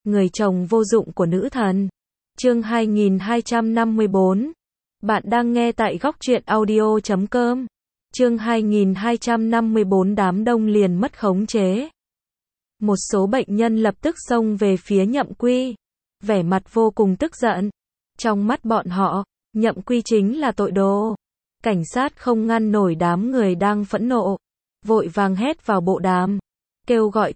người chồng vô dụng của nữ thần. Chương 2254. Bạn đang nghe tại góc truyện audio.com. Chương 2254 đám đông liền mất khống chế. Một số bệnh nhân lập tức xông về phía Nhậm Quy, vẻ mặt vô cùng tức giận. Trong mắt bọn họ, Nhậm Quy chính là tội đồ. Cảnh sát không ngăn nổi đám người đang phẫn nộ, vội vàng hét vào bộ đàm, kêu gọi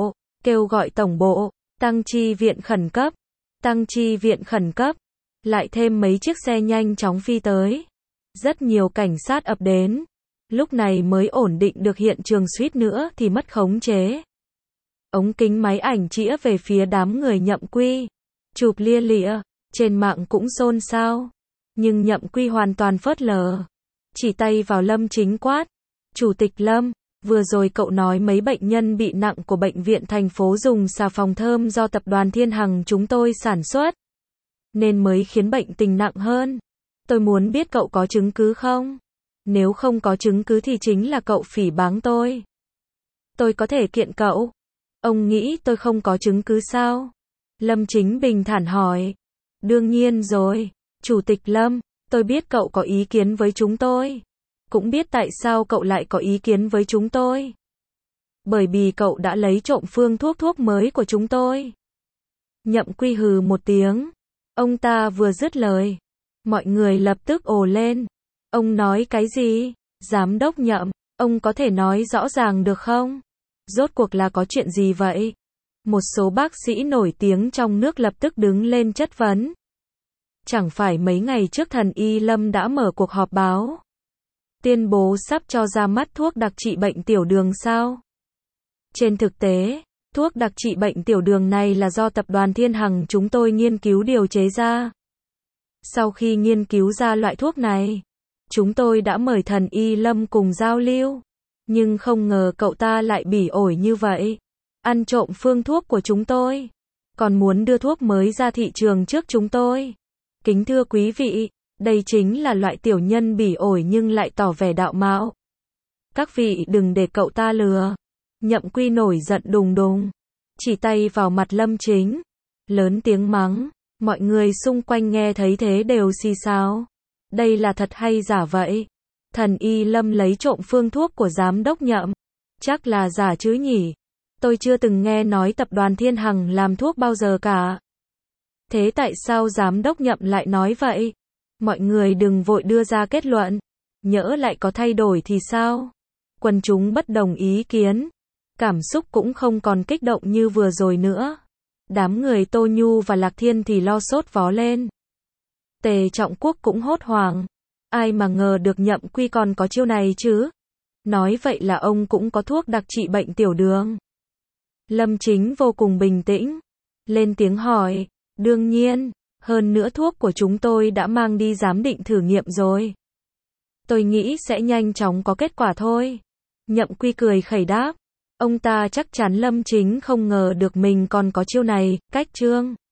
tổng bộ, tăng chi viện khẩn cấp, tăng chi viện khẩn cấp. Lại thêm mấy chiếc xe nhanh chóng phi tới. Rất nhiều cảnh sát ập đến, lúc này mới ổn định được hiện trường, suýt nữa thì mất khống chế. Ống kính máy ảnh chĩa về phía đám người Nhậm Quy, chụp lia lịa, trên mạng cũng xôn xao. Nhưng Nhậm Quy hoàn toàn phớt lờ, chỉ tay vào Lâm Chính quát: "Chủ tịch Lâm, vừa rồi cậu nói mấy bệnh nhân bị nặng của bệnh viện thành phố dùng xà phòng thơm do tập đoàn Thiên Hằng chúng tôi sản xuất, nên mới khiến bệnh tình nặng hơn. Tôi muốn biết cậu có chứng cứ không? Nếu không có chứng cứ thì chính là cậu phỉ báng tôi. Tôi có thể kiện cậu." "Ông nghĩ tôi không có chứng cứ sao?" Lâm Chính bình thản hỏi. "Đương nhiên rồi, Chủ tịch Lâm, tôi biết cậu có ý kiến với chúng tôi. Cũng biết tại sao cậu lại có ý kiến với chúng tôi. Bởi vì cậu đã lấy trộm phương thuốc mới của chúng tôi." Nhậm Quy hừ một tiếng. Ông ta vừa dứt lời, mọi người lập tức ồ lên. "Ông nói cái gì? Giám đốc Nhậm, ông có thể nói rõ ràng được không? Rốt cuộc là có chuyện gì vậy?" Một số bác sĩ nổi tiếng trong nước lập tức đứng lên chất vấn. Chẳng phải mấy ngày trước Thần Y Lâm đã mở cuộc họp báo, tuyên bố sắp cho ra mắt thuốc đặc trị bệnh tiểu đường sao? Trên thực tế, thuốc đặc trị bệnh tiểu đường này là do tập đoàn Thiên Hằng chúng tôi nghiên cứu điều chế ra. Sau khi nghiên cứu ra loại thuốc này, chúng tôi đã mời Thần Y Lâm cùng giao lưu. Nhưng không ngờ cậu ta lại bỉ ổi như vậy, ăn trộm phương thuốc của chúng tôi, còn muốn đưa thuốc mới ra thị trường trước chúng tôi. Kính thưa quý vị, đây chính là loại tiểu nhân bỉ ổi nhưng lại tỏ vẻ đạo mạo. Các vị đừng để cậu ta lừa." Nhậm Quy nổi giận đùng đùng, chỉ tay vào mặt Lâm Chính, lớn tiếng mắng. Mọi người xung quanh nghe thấy thế đều xì xào. Đây là thật hay giả vậy? Thần Y Lâm lấy trộm phương thuốc của giám đốc Nhậm, chắc là giả chứ nhỉ? Tôi chưa từng nghe nói tập đoàn Thiên Hằng làm thuốc bao giờ cả. Thế tại sao giám đốc Nhậm lại nói vậy? Mọi người đừng vội đưa ra kết luận, nhỡ lại có thay đổi thì sao? Quần chúng bất đồng ý kiến, cảm xúc cũng không còn kích động như vừa rồi nữa. Đám người Tô Nhu và Lạc Thiên thì lo sốt vó lên. Tề Trọng Quốc cũng hốt hoảng. Ai mà ngờ được Nhậm Quy còn có chiêu này chứ? Nói vậy là ông cũng có thuốc đặc trị bệnh tiểu đường. Lâm Chính vô cùng bình tĩnh, lên tiếng hỏi. Đương nhiên, hơn nữa thuốc của chúng tôi đã mang đi giám định thử nghiệm rồi. Tôi nghĩ sẽ nhanh chóng có kết quả thôi. Nhậm Quy cười khẩy đáp. Ông ta chắc chắn Lâm Chính không ngờ được mình còn có chiêu này, cách trương.